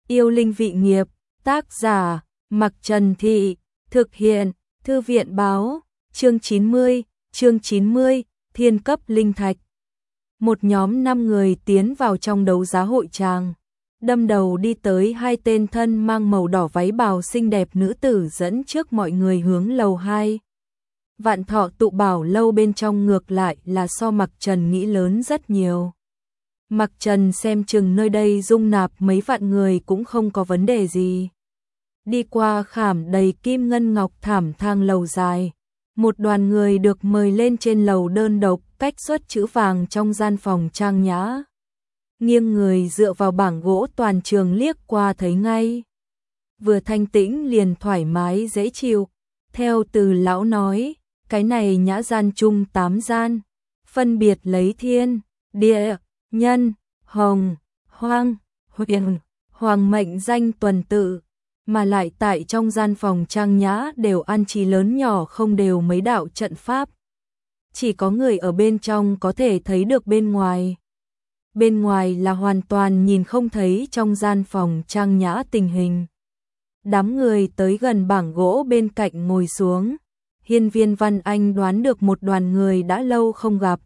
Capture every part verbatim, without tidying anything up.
Yêu linh vị nghiệp, tác giả, Mặc Trần Thị, thực hiện, Thư viện báo, chương chín mươi, chương chín mươi, thiên cấp linh thạch. Một nhóm năm người tiến vào trong đấu giá hội tràng, đâm đầu đi tới hai tên thân mang màu đỏ váy bào xinh đẹp nữ tử dẫn trước mọi người hướng lầu hai. Vạn Thọ tụ bảo lâu bên trong ngược lại là so Mặc Trần nghĩ lớn rất nhiều. Mặc Trần xem chừng nơi đây dung nạp mấy vạn người cũng không có vấn đề gì. Đi qua khảm đầy kim ngân ngọc thảm thang lầu dài, một đoàn người được mời lên trên lầu đơn độc cách xuất chữ vàng trong gian phòng trang nhã. Nghiêng người dựa vào bảng gỗ toàn trường liếc qua thấy ngay. Vừa thanh tĩnh liền thoải mái dễ chịu. Theo Từ lão nói, cái này nhã gian chung tám gian, phân biệt lấy thiên, địa, nhân, hồng, hoang, huyền, hoàng mệnh danh tuần tự, mà lại tại trong gian phòng trang nhã đều an trí lớn nhỏ không đều mấy đạo trận pháp. Chỉ có người ở bên trong có thể thấy được bên ngoài. Bên ngoài là hoàn toàn nhìn không thấy trong gian phòng trang nhã tình hình. Đám người tới gần bảng gỗ bên cạnh ngồi xuống. Hiên Viên Văn Anh đoán được một đoàn người đã lâu không gặp.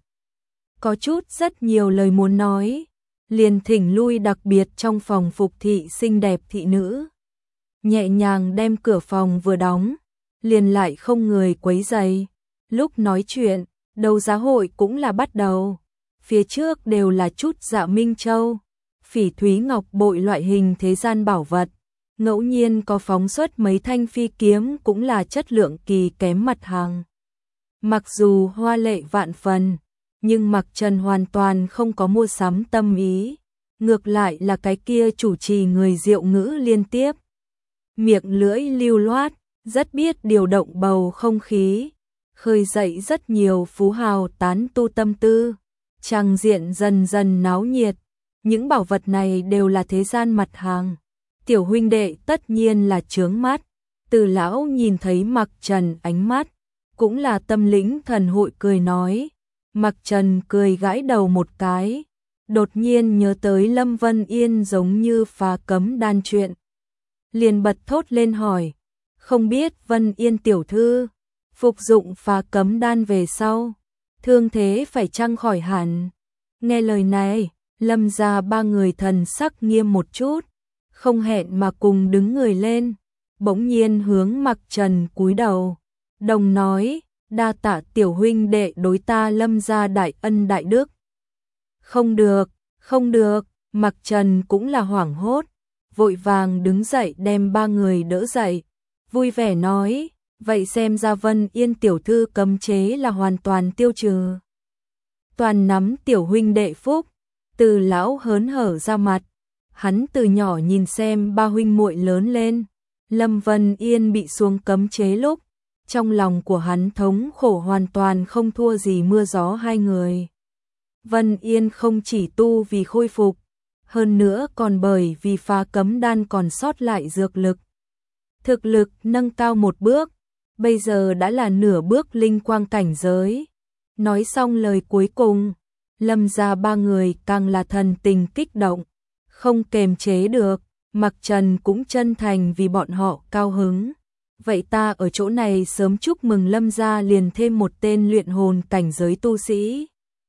Có chút rất nhiều lời muốn nói, liền thỉnh lui đặc biệt trong phòng phục thị xinh đẹp thị nữ. Nhẹ nhàng đem cửa phòng vừa đóng, liền lại không người quấy rầy. Lúc nói chuyện, đấu giá hội cũng là bắt đầu. Phía trước đều là chút dạ minh châu, phỉ thúy ngọc bội loại hình thế gian bảo vật. Ngẫu nhiên có phóng xuất mấy thanh phi kiếm cũng là chất lượng kỳ kém mặt hàng. Mặc dù hoa lệ vạn phần, nhưng Mặc Trần hoàn toàn không có mua sắm tâm ý. Ngược lại là cái kia chủ trì người diệu ngữ liên tiếp. Miệng lưỡi lưu loát, rất biết điều động bầu không khí. Khơi dậy rất nhiều phú hào tán tu tâm tư. Tràng diện dần dần náo nhiệt. Những bảo vật này đều là thế gian mặt hàng. Tiểu huynh đệ tất nhiên là chướng mắt. Từ lão nhìn thấy Mặc Trần ánh mắt, cũng là tâm lĩnh thần hội cười nói. Mặc Trần cười gãi đầu một cái, đột nhiên nhớ tới Lâm Vân Yên giống như phá cấm đan chuyện. Liền bật thốt lên hỏi, không biết Vân Yên tiểu thư, phục dụng phá cấm đan về sau, thương thế phải chăng khỏi hẳn. Nghe lời này, Lâm gia ba người thần sắc nghiêm một chút, không hẹn mà cùng đứng người lên, bỗng nhiên hướng Mặc Trần cúi đầu, đồng nói, đa tạ tiểu huynh đệ đối ta Lâm gia đại ân đại đức. Không được, không được, Mặc Trần cũng là hoảng hốt, vội vàng đứng dậy đem ba người đỡ dậy, vui vẻ nói, vậy xem ra Vân Yên tiểu thư cấm chế là hoàn toàn tiêu trừ. Toàn nắm tiểu huynh đệ phúc. Từ lão hớn hở ra mặt, hắn từ nhỏ nhìn xem ba huynh muội lớn lên, Lâm Vân Yên bị xuống cấm chế lúc, trong lòng của hắn thống khổ hoàn toàn không thua gì mưa gió hai người. Vân Yên không chỉ tu vì khôi phục, hơn nữa còn bởi vì phá cấm đan còn sót lại dược lực. Thực lực nâng cao một bước, bây giờ đã là nửa bước linh quang cảnh giới. Nói xong lời cuối cùng, Lâm gia ba người càng là thần tình kích động, không kềm chế được, Mặc Trần cũng chân thành vì bọn họ cao hứng. Vậy ta ở chỗ này sớm chúc mừng Lâm gia liền thêm một tên luyện hồn cảnh giới tu sĩ.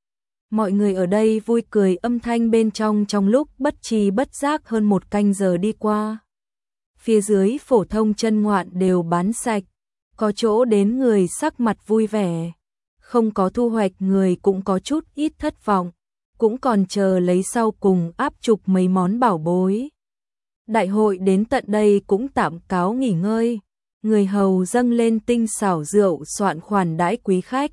Mọi người ở đây vui cười âm thanh bên trong trong lúc bất tri bất giác hơn một canh giờ đi qua. Phía dưới phổ thông chân ngoạn đều bán sạch, có chỗ đến người sắc mặt vui vẻ. Không có thu hoạch người cũng có chút ít thất vọng, cũng còn chờ lấy sau cùng áp trục mấy món bảo bối. Đại hội đến tận đây cũng tạm cáo nghỉ ngơi, người hầu dâng lên tinh xảo rượu soạn khoản đãi quý khách.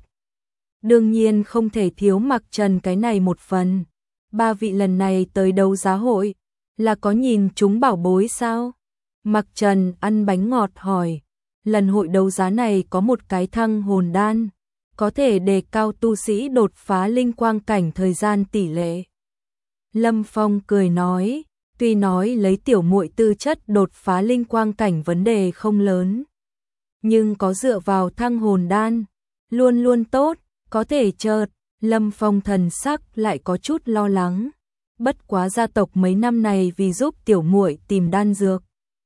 Đương nhiên không thể thiếu Mặc Trần cái này một phần. Ba vị lần này tới đấu giá hội, là có nhìn chúng bảo bối sao? Mặc Trần ăn bánh ngọt hỏi, lần hội đấu giá này có một cái thăng hồn đan, có thể đề cao tu sĩ đột phá linh quang cảnh thời gian tỷ lệ. Lâm Phong cười nói, tuy nói lấy tiểu muội tư chất đột phá linh quang cảnh vấn đề không lớn, nhưng có dựa vào thăng hồn đan, luôn luôn tốt, có thể chợt, Lâm Phong thần sắc lại có chút lo lắng, bất quá gia tộc mấy năm này vì giúp tiểu muội tìm đan dược,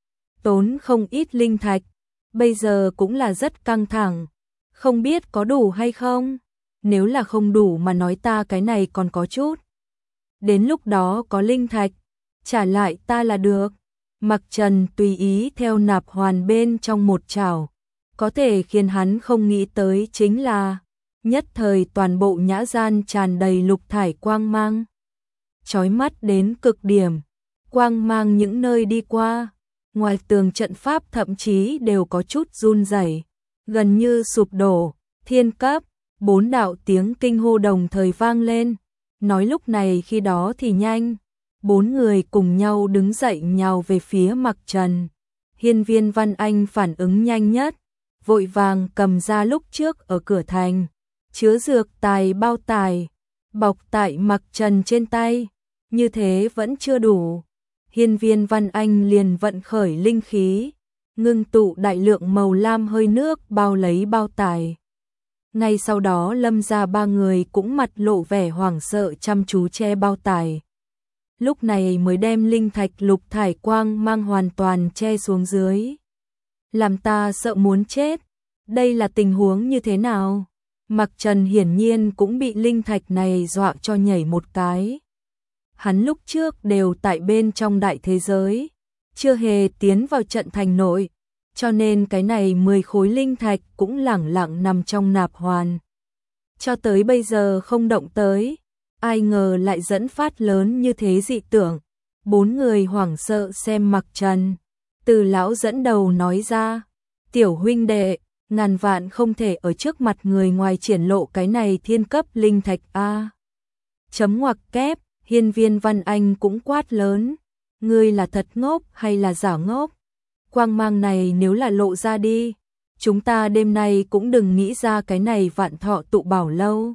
tốn không ít linh thạch, bây giờ cũng là rất căng thẳng, không biết có đủ hay không, nếu là không đủ mà nói ta cái này còn có chút. Đến lúc đó có linh thạch, trả lại ta là được. Mặc Trần tùy ý theo nạp hoàn bên trong một chảo, có thể khiến hắn không nghĩ tới chính là, nhất thời toàn bộ nhã gian tràn đầy lục thải quang mang. Chói mắt đến cực điểm, quang mang những nơi đi qua, ngoài tường trận pháp thậm chí đều có chút run rẩy, gần như sụp đổ, thiên cấp, bốn đạo tiếng kinh hô đồng thời vang lên, nói lúc này khi đó thì nhanh. Bốn người cùng nhau đứng dậy nhào về phía Mặc Trần. Hiên Viên Văn Anh phản ứng nhanh nhất, vội vàng cầm ra lúc trước ở cửa thành, chứa dược tài bao tài, bọc tại Mặc Trần trên tay, như thế vẫn chưa đủ. Hiên Viên Văn Anh liền vận khởi linh khí, ngưng tụ đại lượng màu lam hơi nước bao lấy bao tài. Ngay sau đó Lâm gia ba người cũng mặt lộ vẻ hoảng sợ chăm chú che bao tài. Lúc này mới đem linh thạch lục thải quang mang hoàn toàn che xuống dưới. Làm ta sợ muốn chết, đây là tình huống như thế nào? Mặc Trần hiển nhiên cũng bị linh thạch này dọa cho nhảy một cái. Hắn lúc trước đều tại bên trong đại thế giới, chưa hề tiến vào trận thành nội, cho nên cái này mười khối linh thạch cũng lẳng lặng nằm trong nạp hoàn. Cho tới bây giờ không động tới. Ai ngờ lại dẫn phát lớn như thế dị tưởng. Bốn người hoảng sợ xem Mặc Trần. Từ lão dẫn đầu nói ra, tiểu huynh đệ, ngàn vạn không thể ở trước mặt người ngoài triển lộ cái này thiên cấp linh thạch a. Chấm ngoặc kép, Hiên Viên Văn Anh cũng quát lớn, ngươi là thật ngốc hay là giả ngốc? Quang mang này nếu là lộ ra đi, chúng ta đêm nay cũng đừng nghĩ ra cái này vạn thọ tụ bảo lâu.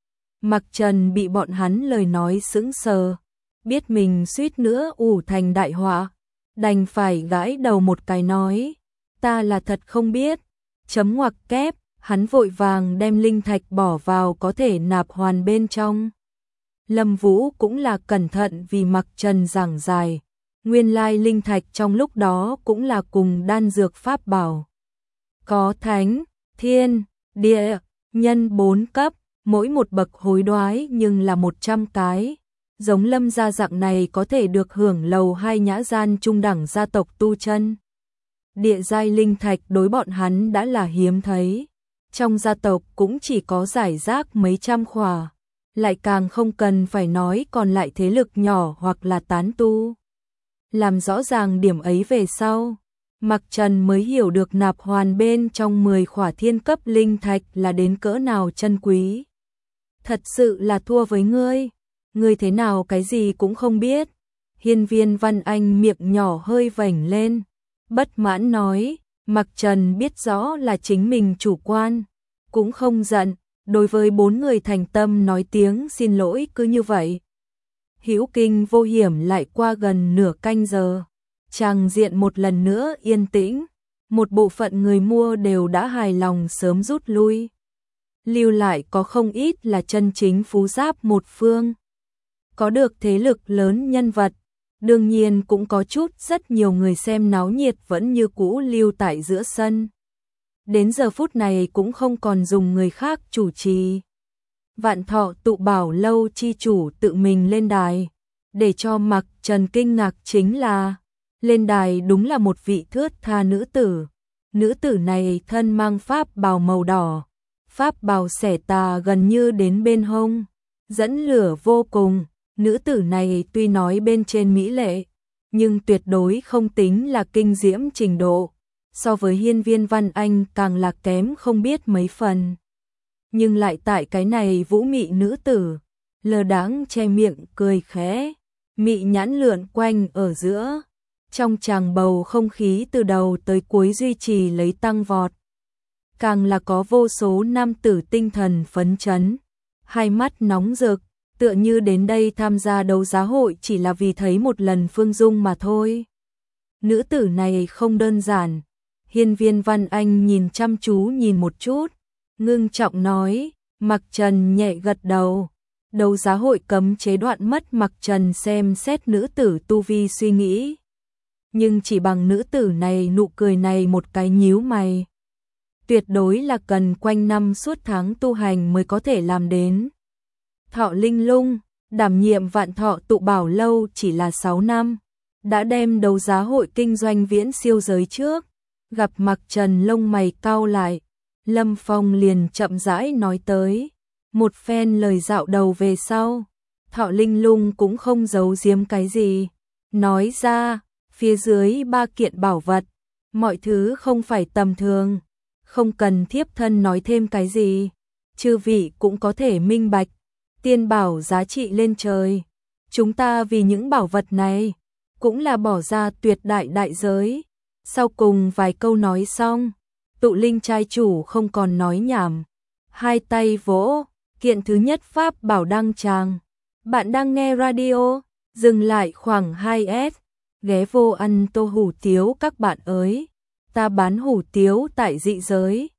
Mặc Trần bị bọn hắn lời nói sững sờ, biết mình suýt nữa ủ thành đại họa, đành phải gãi đầu một cái nói, ta là thật không biết. Chấm ngoặc kép, hắn vội vàng đem linh thạch bỏ vào có thể nạp hoàn bên trong. Lâm Vũ cũng là cẩn thận vì Mặc Trần giảng giải, nguyên lai linh thạch trong lúc đó cũng là cùng đan dược pháp bảo. Có thánh, thiên, địa, nhân bốn cấp. Mỗi một bậc hối đoái nhưng là một trăm cái. Giống Lâm gia dạng này có thể được hưởng lầu hai nhã gian trung đẳng gia tộc tu chân. Địa giai linh thạch đối bọn hắn đã là hiếm thấy. Trong gia tộc cũng chỉ có giải rác mấy trăm khỏa. Lại càng không cần phải nói còn lại thế lực nhỏ hoặc là tán tu. Làm rõ ràng điểm ấy về sau, Mặc Trần mới hiểu được nạp hoàn bên trong mười khỏa thiên cấp linh thạch là đến cỡ nào chân quý. Thật sự là thua với ngươi, ngươi thế nào cái gì cũng không biết. Hiên Viên Văn Anh miệng nhỏ hơi vểnh lên, bất mãn nói, Mặc Trần biết rõ là chính mình chủ quan, cũng không giận, đối với bốn người thành tâm nói tiếng xin lỗi cứ như vậy. Hữu kinh vô hiểm lại qua gần nửa canh giờ, tràng diện một lần nữa yên tĩnh, một bộ phận người mua đều đã hài lòng sớm rút lui. Lưu lại có không ít là chân chính phú giáp một phương. Có được thế lực lớn nhân vật, đương nhiên cũng có chút rất nhiều người xem náo nhiệt vẫn như cũ lưu tại giữa sân. Đến giờ phút này cũng không còn dùng người khác chủ trì. Vạn Thọ tụ bảo lâu chi chủ tự mình lên đài, để cho Mặc Trần kinh ngạc chính là, lên đài đúng là một vị thướt tha nữ tử. Nữ tử này thân mang pháp bào màu đỏ. Pháp bào xẻ tà gần như đến bên hông, dẫn lửa vô cùng. Nữ tử này tuy nói bên trên mỹ lệ, nhưng tuyệt đối không tính là kinh diễm trình độ. So với Hiên Viên Văn Anh càng là kém không biết mấy phần. Nhưng lại tại cái này vũ mị nữ tử, lơ đãng che miệng cười khẽ, mị nhãn lượn quanh ở giữa. Trong tràng bầu không khí từ đầu tới cuối duy trì lấy tăng vọt. Càng là có vô số nam tử tinh thần phấn chấn, hai mắt nóng rực, tựa như đến đây tham gia đấu giá hội chỉ là vì thấy một lần Phương Dung mà thôi. Nữ tử này không đơn giản. Hiên Viên Văn Anh nhìn chăm chú nhìn một chút, ngưng trọng nói, Mặc Trần nhẹ gật đầu, Đấu giá hội cấm chế đoạn mất mặc trần xem xét nữ tử tu vi suy nghĩ. Nhưng chỉ bằng nữ tử này nụ cười này một cái nhíu mày. Tuyệt đối là cần quanh năm suốt tháng tu hành mới có thể làm đến. Thọ Linh Lung, đảm nhiệm Vạn Thọ Tụ Bảo Lâu chỉ là sáu năm. Đã đem đấu giá hội kinh doanh viễn siêu giới trước. Gặp mặc trần lông mày cau lại. Lâm Phong liền chậm rãi nói tới. Một phen lời dạo đầu về sau. Thọ Linh Lung cũng không giấu giếm cái gì. Nói ra, phía dưới ba kiện bảo vật. Mọi thứ không phải tầm thường. Không cần thiếp thân nói thêm cái gì. Chư vị cũng có thể minh bạch. Tiên bảo giá trị lên trời. Chúng ta vì những bảo vật này. Cũng là bỏ ra tuyệt đại đại giới. Sau cùng vài câu nói xong. Tụ Linh trai chủ không còn nói nhảm. Hai tay vỗ. Kiện thứ nhất pháp bảo đăng tràng. Bạn đang nghe radio. Dừng lại khoảng hai S. Ghé vô ăn tô hủ tiếu các bạn ơi. Ta bán hủ tiếu tại dị giới.